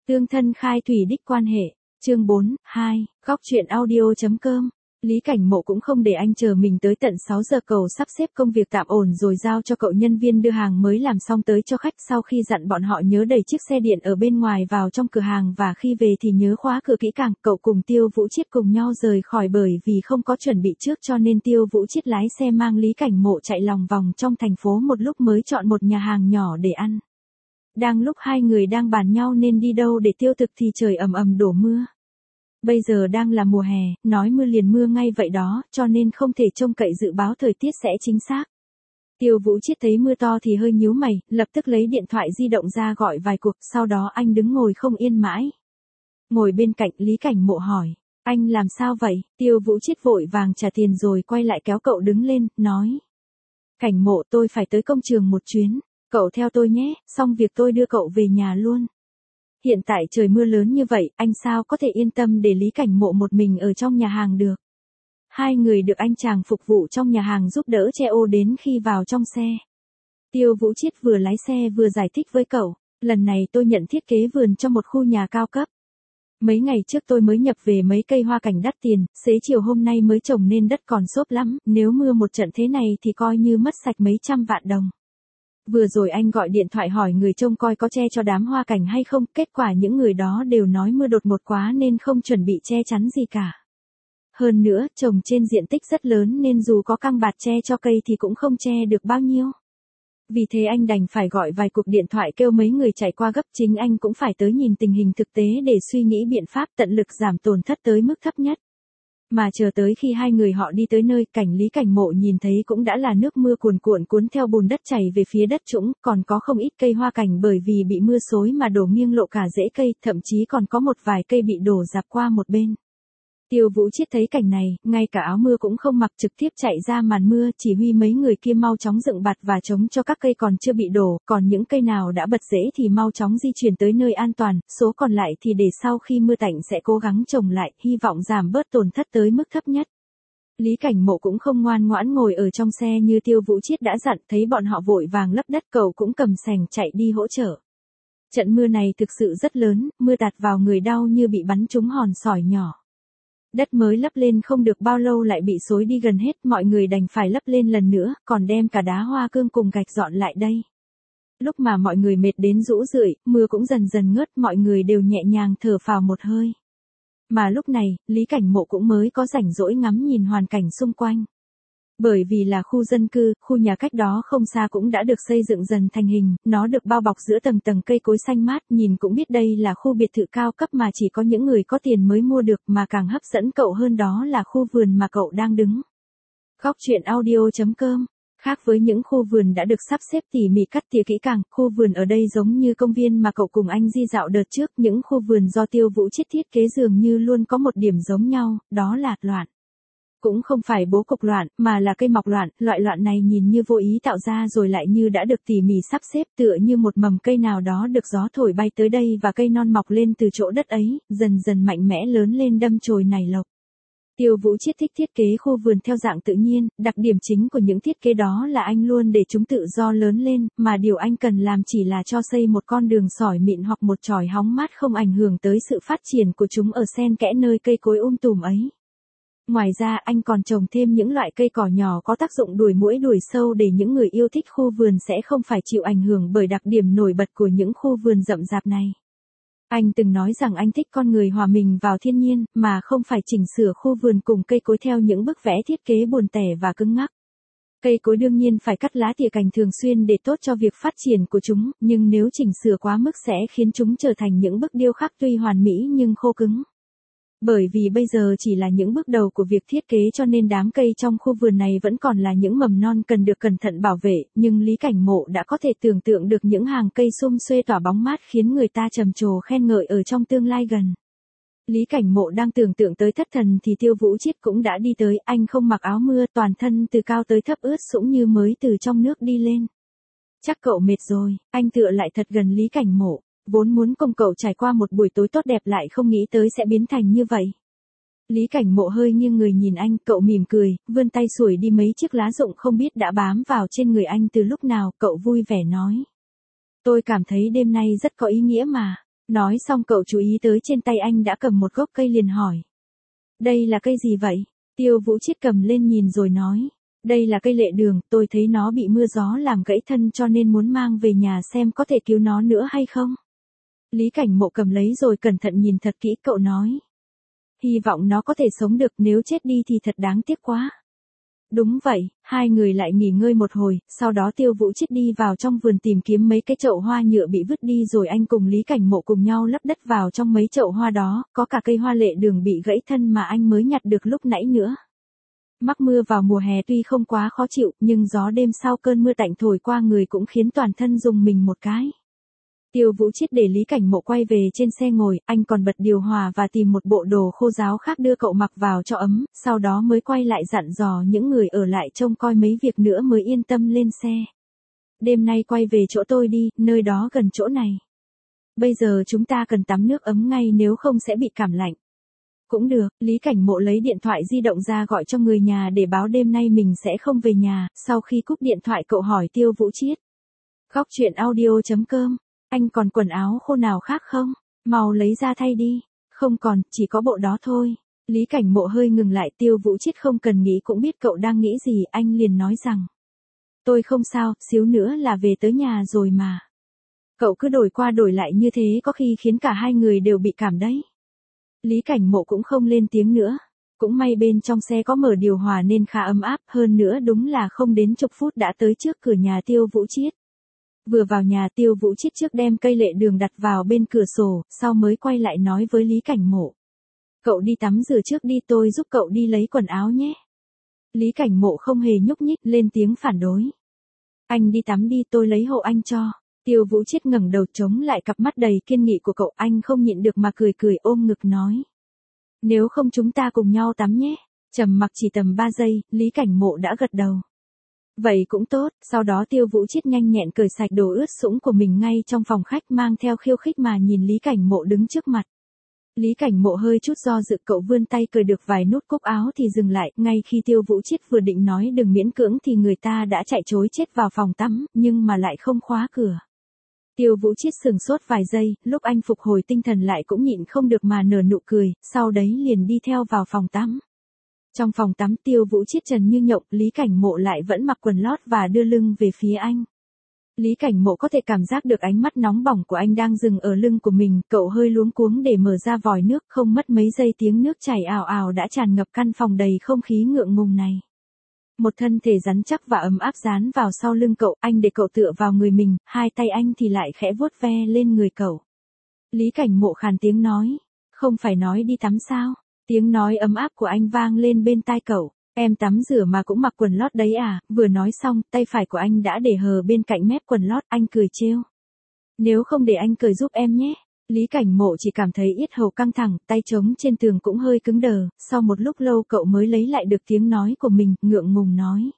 Tương thân khai thủy đích quan hệ. Chương 4, 2, góc truyện audio.com. Lý Cảnh Mộ cũng không để anh chờ mình tới tận 6 giờ, cậu sắp xếp công việc tạm ổn rồi giao cho cậu nhân viên đưa hàng mới làm xong tới cho khách, sau khi dặn bọn họ nhớ đẩy chiếc xe điện ở bên ngoài vào trong cửa hàng và khi về thì nhớ khóa cửa kỹ càng. Cậu cùng Tiêu Vũ Chiết cùng nhau rời khỏi, bởi vì không có chuẩn bị trước cho nên Tiêu Vũ Chiết lái xe mang Lý Cảnh Mộ chạy lòng vòng trong thành phố một lúc mới chọn một nhà hàng nhỏ để ăn. Đang lúc hai người đang bàn nhau nên đi đâu để tiêu thực thì trời ầm ầm đổ mưa. Bây giờ đang là mùa hè, nói mưa liền mưa ngay vậy đó, cho nên không thể trông cậy dự báo thời tiết sẽ chính xác. Tiêu Vũ Chiết thấy mưa to thì hơi nhíu mày, lập tức lấy điện thoại di động ra gọi vài cuộc, sau đó anh đứng ngồi không yên mãi. Ngồi bên cạnh, Lý Cảnh Mộ hỏi, anh làm sao vậy? Tiêu Vũ Chiết vội vàng trả tiền rồi quay lại kéo cậu đứng lên, nói. Cảnh Mộ, tôi phải tới công trường một chuyến, cậu theo tôi nhé, xong việc tôi đưa cậu về nhà luôn. Hiện tại trời mưa lớn như vậy, anh sao có thể yên tâm để Lý Cảnh Mộ một mình ở trong nhà hàng được. Hai người được anh chàng phục vụ trong nhà hàng giúp đỡ che ô đến khi vào trong xe. Tiêu Vũ Chiết vừa lái xe vừa giải thích với cậu, lần này tôi nhận thiết kế vườn cho một khu nhà cao cấp. Mấy ngày trước tôi mới nhập về mấy cây hoa cảnh đắt tiền, xế chiều hôm nay mới trồng nên đất còn xốp lắm, nếu mưa một trận thế này thì coi như mất sạch mấy trăm vạn đồng. Vừa rồi anh gọi điện thoại hỏi người trông coi có che cho đám hoa cảnh hay không, kết quả những người đó đều nói mưa đột ngột quá nên không chuẩn bị che chắn gì cả. Hơn nữa, trồng trên diện tích rất lớn nên dù có căng bạt che cho cây thì cũng không che được bao nhiêu. Vì thế anh đành phải gọi vài cuộc điện thoại kêu mấy người chạy qua gấp, chính anh cũng phải tới nhìn tình hình thực tế để suy nghĩ biện pháp tận lực giảm tổn thất tới mức thấp nhất. Mà chờ tới khi hai người họ đi tới nơi, cảnh Lý Cảnh Mộ nhìn thấy cũng đã là nước mưa cuồn cuộn cuốn theo bùn đất chảy về phía đất trũng, còn có không ít cây hoa cảnh bởi vì bị mưa xối mà đổ nghiêng lộ cả rễ cây, thậm chí còn có một vài cây bị đổ rạp qua một bên. Tiêu Vũ Chiết thấy cảnh này, ngay cả áo mưa cũng không mặc, trực tiếp chạy ra màn mưa, chỉ huy mấy người kia mau chóng dựng bạt và chống cho các cây còn chưa bị đổ, còn những cây nào đã bật rễ thì mau chóng di chuyển tới nơi an toàn, số còn lại thì để sau khi mưa tạnh sẽ cố gắng trồng lại, hy vọng giảm bớt tổn thất tới mức thấp nhất. Lý Cảnh Mộ cũng không ngoan ngoãn ngồi ở trong xe như Tiêu Vũ Chiết đã dặn, thấy bọn họ vội vàng lấp đất, cậu cũng cầm xẻng chạy đi hỗ trợ. Trận mưa này thực sự rất lớn, mưa tạt vào người đau như bị bắn trúng hòn sỏi nhỏ. Đất mới lấp lên không được bao lâu lại bị xối đi gần hết, mọi người đành phải lấp lên lần nữa, còn đem cả đá hoa cương cùng gạch dọn lại đây. Lúc mà mọi người mệt đến rũ rượi, mưa cũng dần dần ngớt, mọi người đều nhẹ nhàng thở phào một hơi. Mà lúc này, Lý Cảnh Mộ cũng mới có rảnh rỗi ngắm nhìn hoàn cảnh xung quanh. Bởi vì là khu dân cư, khu nhà cách đó không xa cũng đã được xây dựng dần thành hình, nó được bao bọc giữa tầng tầng cây cối xanh mát, nhìn cũng biết đây là khu biệt thự cao cấp mà chỉ có những người có tiền mới mua được, mà càng hấp dẫn cậu hơn đó là khu vườn mà cậu đang đứng. Góc truyện audio.com. Khác với những khu vườn đã được sắp xếp tỉ mỉ cắt tỉa kỹ càng, khu vườn ở đây giống như công viên mà cậu cùng anh đi dạo đợt trước, những khu vườn do Tiêu Vũ Chiết thiết kế dường như luôn có một điểm giống nhau, đó là loạn. Cũng không phải bố cục loạn, mà là cây mọc loạn, loại loạn này nhìn như vô ý tạo ra rồi lại như đã được tỉ mỉ sắp xếp, tựa như một mầm cây nào đó được gió thổi bay tới đây và cây non mọc lên từ chỗ đất ấy, dần dần mạnh mẽ lớn lên đâm chồi nảy lộc. Tiêu Vũ Chiết thích thiết kế khu vườn theo dạng tự nhiên, đặc điểm chính của những thiết kế đó là anh luôn để chúng tự do lớn lên, mà điều anh cần làm chỉ là cho xây một con đường sỏi mịn hoặc một chòi hóng mát không ảnh hưởng tới sự phát triển của chúng ở xen kẽ nơi cây cối tùm ấy. Ngoài ra anh còn trồng thêm những loại cây cỏ nhỏ có tác dụng đuổi muỗi đuổi sâu để những người yêu thích khu vườn sẽ không phải chịu ảnh hưởng bởi đặc điểm nổi bật của những khu vườn rậm rạp này. Anh từng nói rằng anh thích con người hòa mình vào thiên nhiên, mà không phải chỉnh sửa khu vườn cùng cây cối theo những bức vẽ thiết kế buồn tẻ và cứng ngắc. Cây cối đương nhiên phải cắt lá tỉa cành thường xuyên để tốt cho việc phát triển của chúng, nhưng nếu chỉnh sửa quá mức sẽ khiến chúng trở thành những bức điêu khắc tuy hoàn mỹ nhưng khô cứng. Bởi vì bây giờ chỉ là những bước đầu của việc thiết kế cho nên đám cây trong khu vườn này vẫn còn là những mầm non cần được cẩn thận bảo vệ, nhưng Lý Cảnh Mộ đã có thể tưởng tượng được những hàng cây sum xuê tỏa bóng mát khiến người ta trầm trồ khen ngợi ở trong tương lai gần. Lý Cảnh Mộ đang tưởng tượng tới thất thần thì Tiêu Vũ Chiết cũng đã đi tới, anh không mặc áo mưa, toàn thân từ cao tới thấp ướt sũng như mới từ trong nước đi lên. Chắc cậu mệt rồi, anh tựa lại thật gần Lý Cảnh Mộ. Vốn muốn cùng cậu trải qua một buổi tối tốt đẹp lại không nghĩ tới sẽ biến thành như vậy. Lý Cảnh Mộ hơi nghiêng người nhìn anh, cậu mỉm cười, vươn tay xuổi đi mấy chiếc lá rụng không biết đã bám vào trên người anh từ lúc nào, cậu vui vẻ nói. Tôi cảm thấy đêm nay rất có ý nghĩa mà. Nói xong cậu chú ý tới trên tay anh đã cầm một gốc cây liền hỏi. Đây là cây gì vậy? Tiêu Vũ Chiết cầm lên nhìn rồi nói. Đây là cây lệ đường, tôi thấy nó bị mưa gió làm gãy thân cho nên muốn mang về nhà xem có thể cứu nó nữa hay không. Lý Cảnh Mộ cầm lấy rồi cẩn thận nhìn thật kỹ, cậu nói. Hy vọng nó có thể sống được, nếu chết đi thì thật đáng tiếc quá. Đúng vậy, hai người lại nghỉ ngơi một hồi, sau đó Tiêu Vũ Chiết đi vào trong vườn tìm kiếm mấy cái chậu hoa nhựa bị vứt đi rồi anh cùng Lý Cảnh Mộ cùng nhau lấp đất vào trong mấy chậu hoa đó, có cả cây hoa lệ đường bị gãy thân mà anh mới nhặt được lúc nãy nữa. Mắc mưa vào mùa hè tuy không quá khó chịu, nhưng gió đêm sau cơn mưa tạnh thổi qua người cũng khiến toàn thân rùng mình một cái. Tiêu Vũ Chiết để Lý Cảnh Mộ quay về trên xe ngồi, anh còn bật điều hòa và tìm một bộ đồ khô ráo khác đưa cậu mặc vào cho ấm, sau đó mới quay lại dặn dò những người ở lại trông coi mấy việc nữa mới yên tâm lên xe. Đêm nay quay về chỗ tôi đi, nơi đó gần chỗ này. Bây giờ chúng ta cần tắm nước ấm ngay nếu không sẽ bị cảm lạnh. Cũng được, Lý Cảnh Mộ lấy điện thoại di động ra gọi cho người nhà để báo đêm nay mình sẽ không về nhà, sau khi cúp điện thoại cậu hỏi Tiêu Vũ Chiết. Góc truyện audio.com, anh còn quần áo khô nào khác không? Mau lấy ra thay đi. Không còn, chỉ có bộ đó thôi. Lý Cảnh Mộ hơi ngừng lại, Tiêu Vũ Chiết không cần nghĩ cũng biết cậu đang nghĩ gì, anh liền nói rằng. Tôi không sao, xíu nữa là về tới nhà rồi mà. Cậu cứ đổi qua đổi lại như thế có khi khiến cả hai người đều bị cảm đấy. Lý Cảnh Mộ cũng không lên tiếng nữa. Cũng may bên trong xe có mở điều hòa nên khá ấm áp, hơn nữa đúng là không đến chục phút đã tới trước cửa nhà Tiêu Vũ Chiết. Vừa vào nhà Tiêu Vũ Chiết trước đem cây lệ đường đặt vào bên cửa sổ, sau mới quay lại nói với Lý Cảnh Mộ. Cậu đi tắm rửa trước đi, tôi giúp cậu đi lấy quần áo nhé. Lý Cảnh Mộ không hề nhúc nhích, lên tiếng phản đối. Anh đi tắm đi, tôi lấy hộ anh cho. Tiêu Vũ Chiết ngẩng đầu chống lại cặp mắt đầy kiên nghị của cậu, anh không nhịn được mà cười cười ôm ngực nói. Nếu không chúng ta cùng nhau tắm nhé. Trầm mặc chỉ tầm 3 giây, Lý Cảnh Mộ đã gật đầu. Vậy cũng tốt, sau đó Tiêu Vũ Chiết nhanh nhẹn cởi sạch đồ ướt sũng của mình ngay trong phòng khách, mang theo khiêu khích mà nhìn Lý Cảnh Mộ đứng trước mặt. Lý Cảnh Mộ hơi chút do dự, cậu vươn tay cởi được vài nút cúc áo thì dừng lại, ngay khi Tiêu Vũ Chiết vừa định nói đừng miễn cưỡng thì người ta đã chạy trối chết vào phòng tắm, nhưng mà lại không khóa cửa. Tiêu Vũ Chiết sửng sốt vài giây, lúc anh phục hồi tinh thần lại cũng nhịn không được mà nở nụ cười, sau đấy liền đi theo vào phòng tắm. Trong phòng tắm Tiêu Vũ Chiết trần như nhộng, Lý Cảnh Mộ lại vẫn mặc quần lót và đưa lưng về phía anh. Lý Cảnh Mộ có thể cảm giác được ánh mắt nóng bỏng của anh đang dừng ở lưng của mình, cậu hơi luống cuống để mở ra vòi nước, không mất mấy giây tiếng nước chảy ào ào đã tràn ngập căn phòng đầy không khí ngượng ngùng này. Một thân thể rắn chắc và ấm áp dán vào sau lưng cậu, anh để cậu tựa vào người mình, hai tay anh thì lại khẽ vuốt ve lên người cậu. Lý Cảnh Mộ khàn tiếng nói, không phải nói đi tắm sao? Tiếng nói ấm áp của anh vang lên bên tai cậu. Em tắm rửa mà cũng mặc quần lót đấy à? Vừa nói xong, tay phải của anh đã để hờ bên cạnh mép quần lót, anh cười trêu. Nếu không để anh cởi giúp em nhé. Lý Cảnh Mộ chỉ cảm thấy yết hầu căng thẳng, tay trống trên tường cũng hơi cứng đờ, sau một lúc lâu cậu mới lấy lại được tiếng nói của mình, ngượng ngùng nói.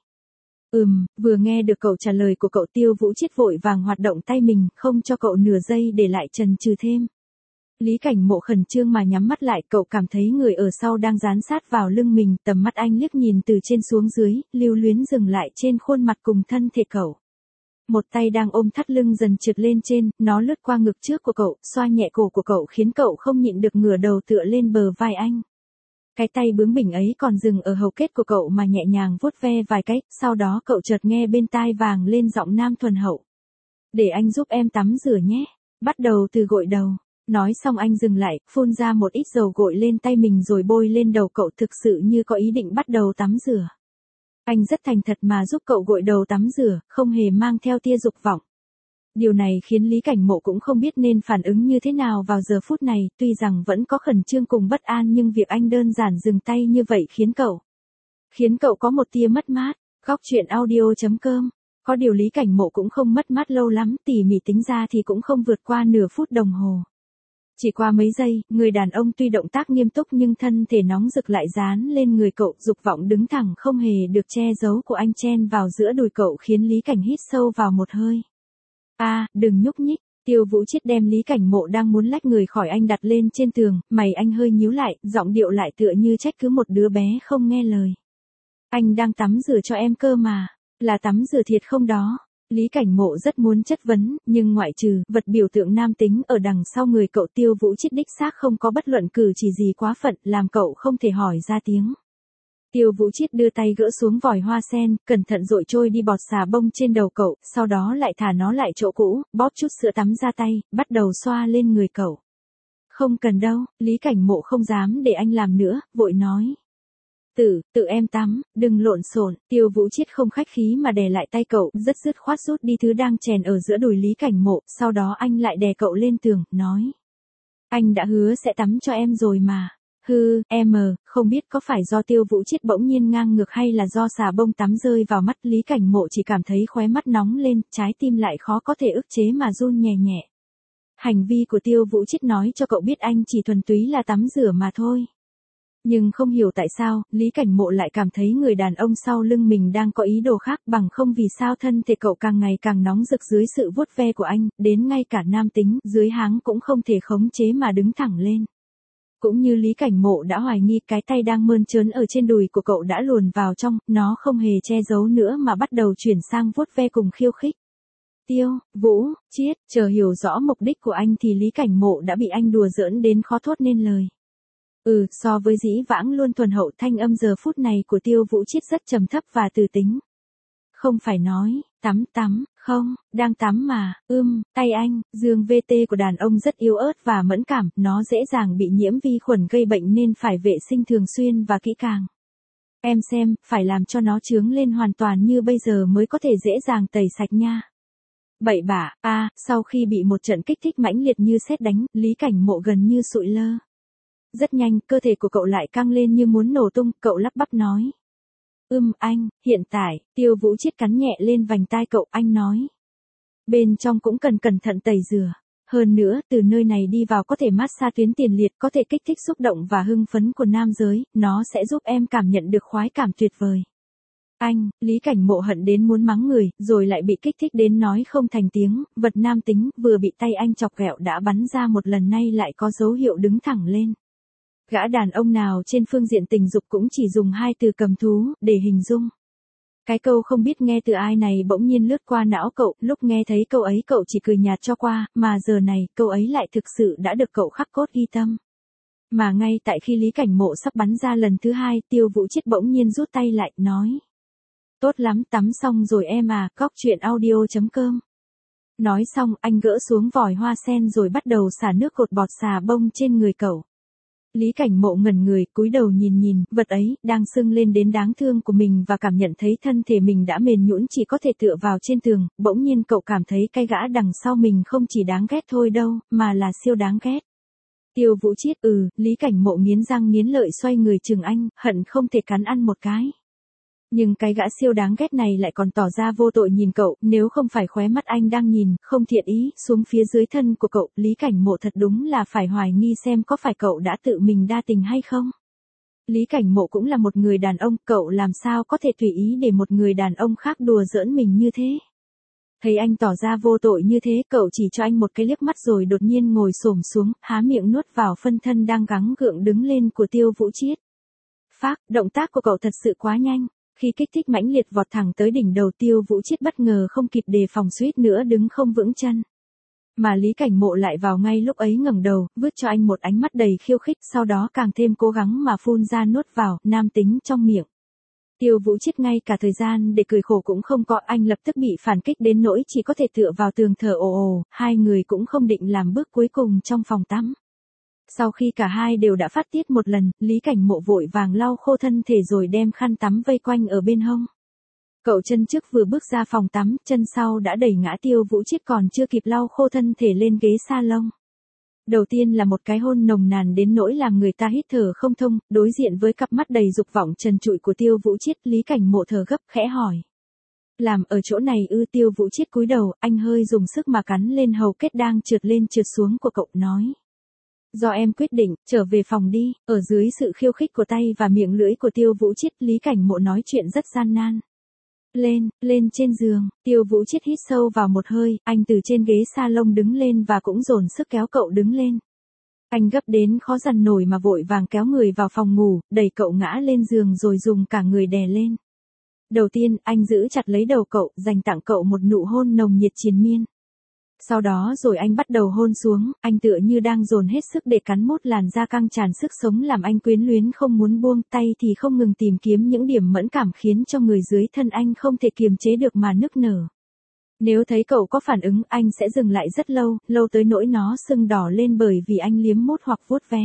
Vừa nghe được cậu trả lời của cậu, Tiêu Vũ Chiết vội vàng hoạt động tay mình, không cho cậu nửa giây để lại chần chừ thêm. Lý Cảnh Mộ khẩn trương mà nhắm mắt lại, cậu cảm thấy người ở sau đang dán sát vào lưng mình, tầm mắt anh liếc nhìn từ trên xuống dưới, lưu luyến dừng lại trên khuôn mặt cùng thân thể cậu. Một tay đang ôm thắt lưng dần trượt lên trên, nó lướt qua ngực trước của cậu, xoa nhẹ cổ của cậu khiến cậu không nhịn được ngửa đầu tựa lên bờ vai anh. Cái tay bướng bỉnh ấy còn dừng ở hầu kết của cậu mà nhẹ nhàng vuốt ve vài cái, sau đó cậu chợt nghe bên tai vang lên giọng nam thuần hậu. Để anh giúp em tắm rửa nhé, bắt đầu từ gội đầu. Nói xong anh dừng lại, phun ra một ít dầu gội lên tay mình rồi bôi lên đầu cậu, thực sự như có ý định bắt đầu tắm rửa. Anh rất thành thật mà giúp cậu gội đầu tắm rửa, không hề mang theo tia dục vọng. Điều này khiến Lý Cảnh Mộ cũng không biết nên phản ứng như thế nào vào giờ phút này, tuy rằng vẫn có khẩn trương cùng bất an nhưng việc anh đơn giản dừng tay như vậy khiến cậu có một tia mất mát. Góc truyện audio.com. Có điều Lý Cảnh Mộ cũng không mất mát lâu lắm, tỉ mỉ tính ra thì cũng không vượt qua nửa phút đồng hồ. Chỉ qua mấy giây, người đàn ông tuy động tác nghiêm túc nhưng thân thể nóng rực lại dán lên người cậu, dục vọng đứng thẳng không hề được che giấu của anh chen vào giữa đùi cậu khiến Lý Cảnh hít sâu vào một hơi. Đừng nhúc nhích. Tiêu Vũ Chiết đem Lý Cảnh Mộ đang muốn lách người khỏi anh đặt lên trên tường, mày anh hơi nhíu lại, giọng điệu lại tựa như trách cứ một đứa bé không nghe lời. Anh đang tắm rửa cho em cơ mà, là tắm rửa thiệt không đó? Lý Cảnh Mộ rất muốn chất vấn, nhưng ngoại trừ vật biểu tượng nam tính ở đằng sau người cậu Tiêu Vũ Chiết đích xác không có bất luận cử chỉ gì quá phận, làm cậu không thể hỏi ra tiếng. Tiêu Vũ Chiết đưa tay gỡ xuống vòi hoa sen, cẩn thận dội trôi đi bọt xà bông trên đầu cậu, sau đó lại thả nó lại chỗ cũ, bóp chút sữa tắm ra tay, bắt đầu xoa lên người cậu. Không cần đâu, Lý Cảnh Mộ không dám để anh làm nữa, vội nói. Tự em tắm, đừng lộn xộn. Tiêu Vũ Chiết không khách khí mà đè lại tay cậu, rất dứt khoát rút đi thứ đang chèn ở giữa đùi Lý Cảnh Mộ, sau đó anh lại đè cậu lên tường, nói. Anh đã hứa sẽ tắm cho em rồi mà. Không biết có phải do Tiêu Vũ Chiết bỗng nhiên ngang ngược hay là do xà bông tắm rơi vào mắt, Lý Cảnh Mộ chỉ cảm thấy khóe mắt nóng lên, trái tim lại khó có thể ức chế mà run nhẹ nhẹ. Hành vi của Tiêu Vũ Chiết nói cho cậu biết anh chỉ thuần túy là tắm rửa mà thôi. Nhưng không hiểu tại sao, Lý Cảnh Mộ lại cảm thấy người đàn ông sau lưng mình đang có ý đồ khác, bằng không vì sao thân thể cậu càng ngày càng nóng rực dưới sự vuốt ve của anh, đến ngay cả nam tính dưới háng cũng không thể khống chế mà đứng thẳng lên. Cũng như Lý Cảnh Mộ đã hoài nghi, cái tay đang mơn trớn ở trên đùi của cậu đã luồn vào trong, nó không hề che giấu nữa mà bắt đầu chuyển sang vuốt ve cùng khiêu khích. Tiêu Vũ Chiết, chờ hiểu rõ mục đích của anh thì Lý Cảnh Mộ đã bị anh đùa giỡn đến khó thốt nên lời. So với dĩ vãng luôn thuần hậu, thanh âm giờ phút này của Tiêu Vũ Chiết rất trầm thấp và từ tính. Không phải nói, tắm, không, đang tắm mà, tay anh, dương VT của đàn ông rất yếu ớt và mẫn cảm, nó dễ dàng bị nhiễm vi khuẩn gây bệnh nên phải vệ sinh thường xuyên và kỹ càng. Em xem, phải làm cho nó chướng lên hoàn toàn như bây giờ mới có thể dễ dàng tẩy sạch nha. Bậy bạ, sau khi bị một trận kích thích mãnh liệt như sét đánh, Lý Cảnh Mộ gần như sụi lơ. Rất nhanh, cơ thể của cậu lại căng lên như muốn nổ tung, cậu lắp bắp nói. Anh, hiện tại, Tiêu Vũ Chiết cắn nhẹ lên vành tai cậu, anh nói. Bên trong cũng cần cẩn thận tẩy rửa. Hơn nữa, từ nơi này đi vào có thể massage tuyến tiền liệt, có thể kích thích xúc động và hưng phấn của nam giới, nó sẽ giúp em cảm nhận được khoái cảm tuyệt vời. Anh, Lý Cảnh Mộ hận đến muốn mắng người, rồi lại bị kích thích đến nói không thành tiếng, vật nam tính, vừa bị tay anh chọc ghẹo đã bắn ra một lần nay lại có dấu hiệu đứng thẳng lên. Gã đàn ông nào trên phương diện tình dục cũng chỉ dùng hai từ cầm thú, để hình dung. Cái câu không biết nghe từ ai này bỗng nhiên lướt qua não cậu, lúc nghe thấy câu ấy cậu chỉ cười nhạt cho qua, mà giờ này, câu ấy lại thực sự đã được cậu khắc cốt ghi tâm. Mà ngay tại khi Lý Cảnh Mộ sắp bắn ra lần thứ hai, Tiêu Vũ Chiết bỗng nhiên rút tay lại, nói. Tốt lắm, tắm xong rồi em à, coctruyện.audio.com. Nói xong, anh gỡ xuống vòi hoa sen rồi bắt đầu xả nước cột bọt xà bông trên người cậu. Lý Cảnh Mộ ngẩn người, cúi đầu nhìn, vật ấy, đang sưng lên đến đáng thương của mình và cảm nhận thấy thân thể mình đã mềm nhũn chỉ có thể tựa vào trên tường, bỗng nhiên cậu cảm thấy cái gã đằng sau mình không chỉ đáng ghét thôi đâu, mà là siêu đáng ghét. Tiêu Vũ Chiết, Lý Cảnh Mộ nghiến răng nghiến lợi xoay người chừng anh, hận không thể cắn ăn một cái. Nhưng cái gã siêu đáng ghét này lại còn tỏ ra vô tội nhìn cậu, nếu không phải khóe mắt anh đang nhìn, không thiện ý, xuống phía dưới thân của cậu, Lý Cảnh Mộ thật đúng là phải hoài nghi xem có phải cậu đã tự mình đa tình hay không. Lý Cảnh Mộ cũng là một người đàn ông, cậu làm sao có thể tùy ý để một người đàn ông khác đùa giỡn mình như thế. Thấy anh tỏ ra vô tội như thế, cậu chỉ cho anh một cái liếc mắt rồi đột nhiên ngồi xổm xuống, há miệng nuốt vào phân thân đang gắng gượng đứng lên của Tiêu Vũ Chiết. Động tác của cậu thật sự quá nhanh. Khi kích thích mãnh liệt vọt thẳng tới đỉnh đầu, Tiêu Vũ Chiết bất ngờ không kịp đề phòng suýt nữa đứng không vững chân. Mà Lý Cảnh Mộ lại vào ngay lúc ấy ngẩng đầu, vứt cho anh một ánh mắt đầy khiêu khích, sau đó càng thêm cố gắng mà phun ra nuốt vào, nam tính trong miệng. Tiêu Vũ Chiết ngay cả thời gian để cười khổ cũng không có, anh lập tức bị phản kích đến nỗi chỉ có thể tựa vào tường thở ồ ồ, hai người cũng không định làm bước cuối cùng trong phòng tắm. Sau khi cả hai đều đã phát tiết một lần, Lý Cảnh Mộ vội vàng lau khô thân thể rồi đem khăn tắm vây quanh ở bên hông. Cậu chân trước vừa bước ra phòng tắm, chân sau đã đẩy ngã Tiêu Vũ Chiết còn chưa kịp lau khô thân thể lên ghế salon. Đầu tiên là một cái hôn nồng nàn đến nỗi làm người ta hít thở không thông, đối diện với cặp mắt đầy dục vọng trần trụi của Tiêu Vũ Chiết, Lý Cảnh Mộ thở gấp khẽ hỏi. Làm ở chỗ này ư? Tiêu Vũ Chiết cúi đầu, anh hơi dùng sức mà cắn lên hầu kết đang trượt lên trượt xuống của cậu, nói. Do em quyết định, trở về phòng đi. Ở dưới sự khiêu khích của tay và miệng lưỡi của Tiêu Vũ Chiết, Lý Cảnh Mộ nói chuyện rất gian nan. Lên trên giường, Tiêu Vũ Chiết hít sâu vào một hơi, anh từ trên ghế salon đứng lên và cũng dồn sức kéo cậu đứng lên. Anh gấp đến khó dằn nổi mà vội vàng kéo người vào phòng ngủ, đẩy cậu ngã lên giường rồi dùng cả người đè lên. Đầu tiên, anh giữ chặt lấy đầu cậu, dành tặng cậu một nụ hôn nồng nhiệt triền miên. Sau đó rồi anh bắt đầu hôn xuống, anh tựa như đang dồn hết sức để cắn mốt làn da căng tràn sức sống làm anh quyến luyến không muốn buông tay thì không ngừng tìm kiếm những điểm mẫn cảm khiến cho người dưới thân anh không thể kiềm chế được mà nức nở. Nếu thấy cậu có phản ứng anh sẽ dừng lại rất lâu, lâu tới nỗi nó sưng đỏ lên bởi vì anh liếm mốt hoặc vuốt vé.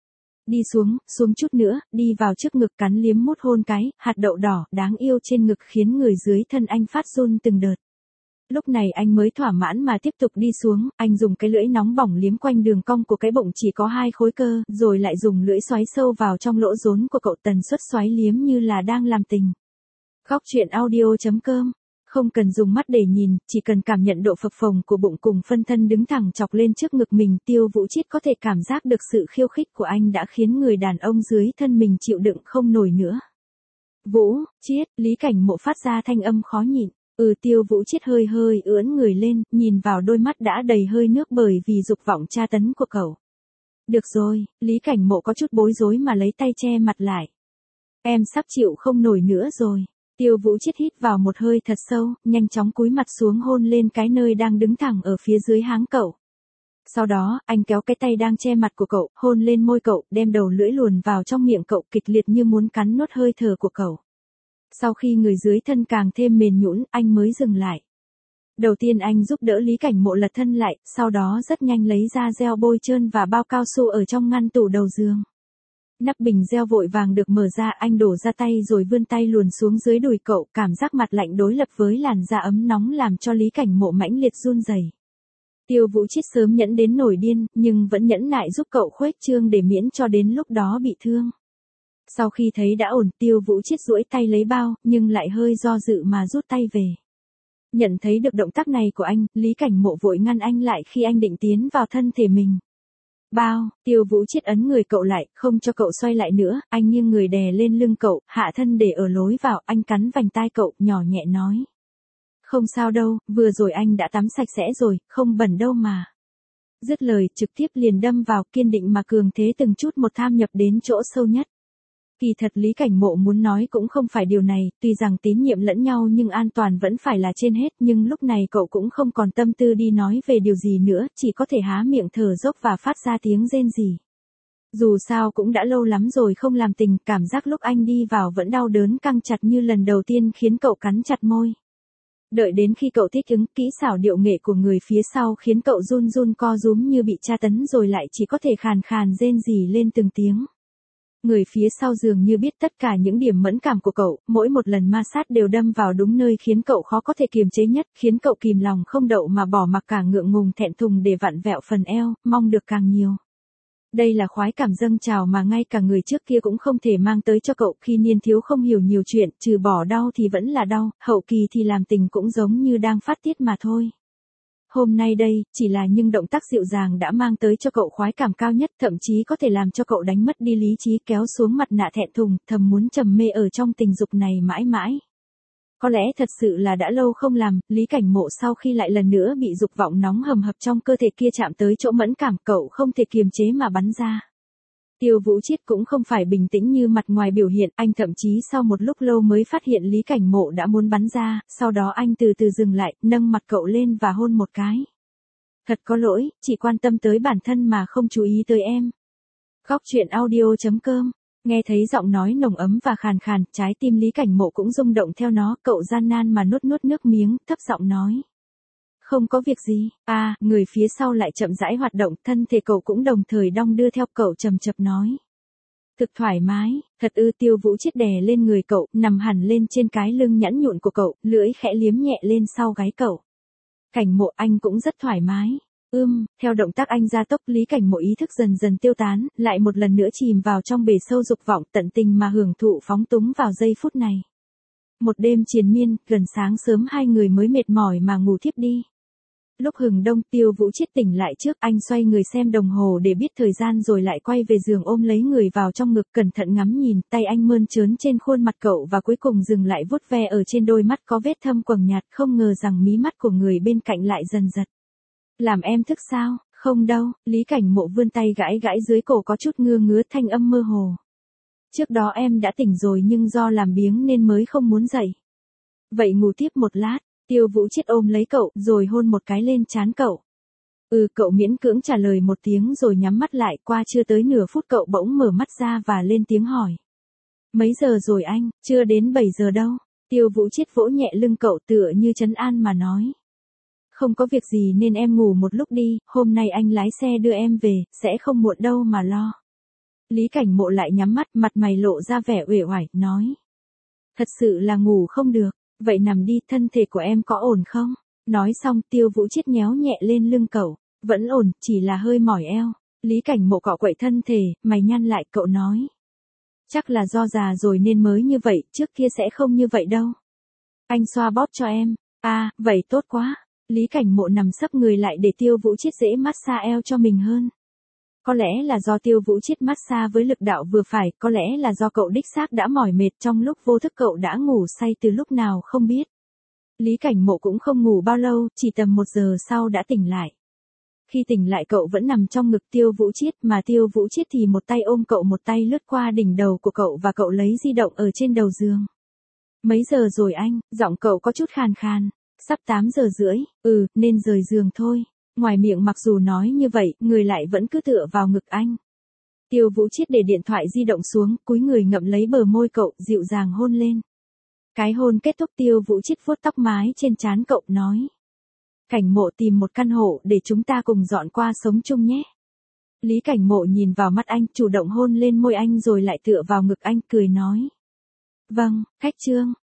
Đi xuống, xuống chút nữa, đi vào trước ngực cắn liếm mốt hôn cái, hạt đậu đỏ, đáng yêu trên ngực khiến người dưới thân anh phát run từng đợt. Lúc này anh mới thỏa mãn mà tiếp tục đi xuống, anh dùng cái lưỡi nóng bỏng liếm quanh đường cong của cái bụng chỉ có 2 khối cơ, rồi lại dùng lưỡi xoáy sâu vào trong lỗ rốn của cậu, tần suất xoáy liếm như là đang làm tình. Góc truyện audio.com. Không cần dùng mắt để nhìn, chỉ cần cảm nhận độ phập phồng của bụng cùng phân thân đứng thẳng chọc lên trước ngực mình, Tiêu Vũ Chiết có thể cảm giác được sự khiêu khích của anh đã khiến người đàn ông dưới thân mình chịu đựng không nổi nữa. Vũ, Chiết, Lý Cảnh Mộ phát ra thanh âm khó nhịn. Tiêu Vũ Chiết hơi hơi ưỡn người lên, nhìn vào đôi mắt đã đầy hơi nước bởi vì dục vọng tra tấn của cậu. Được rồi, Lý Cảnh Mộ có chút bối rối mà lấy tay che mặt lại. Em sắp chịu không nổi nữa rồi. Tiêu Vũ Chiết hít vào một hơi thật sâu, nhanh chóng cúi mặt xuống hôn lên cái nơi đang đứng thẳng ở phía dưới háng cậu. Sau đó, anh kéo cái tay đang che mặt của cậu, hôn lên môi cậu, đem đầu lưỡi luồn vào trong miệng cậu kịch liệt như muốn cắn nuốt hơi thở của cậu. Sau khi người dưới thân càng thêm mềm nhũn, anh mới dừng lại. Đầu tiên anh giúp đỡ Lý Cảnh Mộ lật thân lại, sau đó rất nhanh lấy ra gel bôi trơn và bao cao su ở trong ngăn tủ đầu giường. Nắp bình gel vội vàng được mở ra, anh đổ ra tay rồi vươn tay luồn xuống dưới đùi cậu, cảm giác mặt lạnh đối lập với làn da ấm nóng làm cho Lý Cảnh Mộ mãnh liệt run rẩy. Tiêu Vũ Chiết sớm nhẫn đến nổi điên, nhưng vẫn nhẫn nại giúp cậu khuếch trương để miễn cho đến lúc đó bị thương. Sau khi thấy đã ổn, Tiêu Vũ Chiết duỗi tay lấy bao, nhưng lại hơi do dự mà rút tay về. Nhận thấy được động tác này của anh, Lý Cảnh Mộ vội ngăn anh lại khi anh định tiến vào thân thể mình. Bao, Tiêu Vũ Chiết ấn người cậu lại, không cho cậu xoay lại nữa, anh nghiêng người đè lên lưng cậu, hạ thân để ở lối vào, anh cắn vành tai cậu, nhỏ nhẹ nói. Không sao đâu, vừa rồi anh đã tắm sạch sẽ rồi, không bẩn đâu mà. Dứt lời, trực tiếp liền đâm vào, kiên định mà cường thế từng chút một tham nhập đến chỗ sâu nhất. Kỳ thật Lý Cảnh Mộ muốn nói cũng không phải điều này, tuy rằng tín nhiệm lẫn nhau nhưng an toàn vẫn phải là trên hết, nhưng lúc này cậu cũng không còn tâm tư đi nói về điều gì nữa, chỉ có thể há miệng thở dốc và phát ra tiếng rên rỉ. Dù sao cũng đã lâu lắm rồi không làm tình, cảm giác lúc anh đi vào vẫn đau đớn căng chặt như lần đầu tiên khiến cậu cắn chặt môi. Đợi đến khi cậu thích ứng, kỹ xảo điệu nghệ của người phía sau khiến cậu run run co rúm như bị tra tấn rồi lại chỉ có thể khàn khàn rên rỉ lên từng tiếng. Người phía sau dường như biết tất cả những điểm mẫn cảm của cậu, mỗi một lần ma sát đều đâm vào đúng nơi khiến cậu khó có thể kiềm chế nhất, khiến cậu kìm lòng không đậu mà bỏ mặc cả ngượng ngùng thẹn thùng để vặn vẹo phần eo, mong được càng nhiều. Đây là khoái cảm dâng trào mà ngay cả người trước kia cũng không thể mang tới cho cậu, khi niên thiếu không hiểu nhiều chuyện, trừ bỏ đau thì vẫn là đau, hậu kỳ thì làm tình cũng giống như đang phát tiết mà thôi. Hôm nay đây, chỉ là những động tác dịu dàng đã mang tới cho cậu khoái cảm cao nhất, thậm chí có thể làm cho cậu đánh mất đi lý trí, kéo xuống mặt nạ thẹn thùng, thầm muốn trầm mê ở trong tình dục này mãi mãi. Có lẽ thật sự là đã lâu không làm, Lý Cảnh Mộ sau khi lại lần nữa bị dục vọng nóng hầm hập trong cơ thể kia chạm tới chỗ mẫn cảm, cậu không thể kiềm chế mà bắn ra. Tiêu Vũ Chiết cũng không phải bình tĩnh như mặt ngoài biểu hiện, anh thậm chí sau một lúc lâu mới phát hiện Lý Cảnh Mộ đã muốn bắn ra, sau đó anh từ từ dừng lại, nâng mặt cậu lên và hôn một cái. Thật có lỗi, chỉ quan tâm tới bản thân mà không chú ý tới em. Góc truyện audio.com. Nghe thấy giọng nói nồng ấm và khàn khàn, trái tim Lý Cảnh Mộ cũng rung động theo nó, cậu gian nan mà nuốt nuốt nước miếng, thấp giọng nói. Không có việc gì, người phía sau lại chậm rãi hoạt động, thân thể cậu cũng đồng thời đong đưa theo, cậu trầm chập nói. Thực thoải mái, thật ư. Tiêu Vũ Chiết đè lên người cậu, nằm hẳn lên trên cái lưng nhẵn nhụn của cậu, lưỡi khẽ liếm nhẹ lên sau gáy cậu. Cảnh Mộ, anh cũng rất thoải mái. Theo động tác anh gia tốc, Lý Cảnh Mộ ý thức dần dần tiêu tán, lại một lần nữa chìm vào trong bể sâu dục vọng, tận tình mà hưởng thụ phóng túng vào giây phút này. Một đêm triền miên, gần sáng sớm hai người mới mệt mỏi mà ngủ thiếp đi. Lúc hừng đông, Tiêu Vũ Chiết tỉnh lại trước, anh xoay người xem đồng hồ để biết thời gian rồi lại quay về giường ôm lấy người vào trong ngực, cẩn thận ngắm nhìn, tay anh mơn trớn trên khuôn mặt cậu và cuối cùng dừng lại vuốt ve ở trên đôi mắt có vết thâm quầng nhạt, không ngờ rằng mí mắt của người bên cạnh lại dần giật. Làm em thức sao? Không đâu, Lý Cảnh Mộ vươn tay gãi gãi dưới cổ có chút ngứa ngứa, thanh âm mơ hồ. Trước đó em đã tỉnh rồi nhưng do làm biếng nên mới không muốn dậy. Vậy ngủ tiếp một lát, Tiêu Vũ Chiết ôm lấy cậu rồi hôn một cái lên trán cậu. Cậu miễn cưỡng trả lời một tiếng rồi nhắm mắt lại, qua chưa tới nửa phút cậu bỗng mở mắt ra và lên tiếng hỏi. Mấy giờ rồi anh? Chưa đến 7 giờ đâu. Tiêu Vũ Chiết vỗ nhẹ lưng cậu tựa như trấn an mà nói. Không có việc gì nên em ngủ một lúc đi, hôm nay anh lái xe đưa em về, sẽ không muộn đâu mà lo. Lý Cảnh Mộ lại nhắm mắt, mặt mày lộ ra vẻ uể oải, nói. Thật sự là ngủ không được, vậy nằm đi, thân thể của em có ổn không? Nói xong Tiêu Vũ Chiết nhéo nhẹ lên lưng cậu, vẫn ổn, chỉ là hơi mỏi eo. Lý Cảnh Mộ cọ quậy thân thể, mày nhăn lại, cậu nói. Chắc là do già rồi nên mới như vậy, trước kia sẽ không như vậy đâu. Anh xoa bóp cho em. Vậy tốt quá. Lý Cảnh Mộ nằm sấp người lại để Tiêu Vũ Chiết dễ massage eo cho mình hơn. Có lẽ là do Tiêu Vũ Chiết massage với lực đạo vừa phải, có lẽ là do cậu đích xác đã mỏi mệt, trong lúc vô thức cậu đã ngủ say từ lúc nào không biết. Lý Cảnh Mộ cũng không ngủ bao lâu, chỉ tầm 1 giờ sau đã tỉnh lại. Khi tỉnh lại cậu vẫn nằm trong ngực Tiêu Vũ Chiết, mà Tiêu Vũ Chiết thì một tay ôm cậu, một tay lướt qua đỉnh đầu của cậu và cậu lấy di động ở trên đầu giường. Mấy giờ rồi anh? Giọng cậu có chút khàn khàn. Sắp 8 giờ rưỡi, nên rời giường thôi. Ngoài miệng mặc dù nói như vậy, người lại vẫn cứ tựa vào ngực anh. Tiêu Vũ Chiết để điện thoại di động xuống, cúi người ngậm lấy bờ môi cậu, dịu dàng hôn lên. Cái hôn kết thúc Tiêu Vũ Chiết vuốt tóc mái trên trán cậu, nói. Cảnh Mộ tìm một căn hộ để chúng ta cùng dọn qua sống chung nhé. Lý Cảnh Mộ nhìn vào mắt anh, chủ động hôn lên môi anh rồi lại tựa vào ngực anh, cười nói. Vâng, khách trương.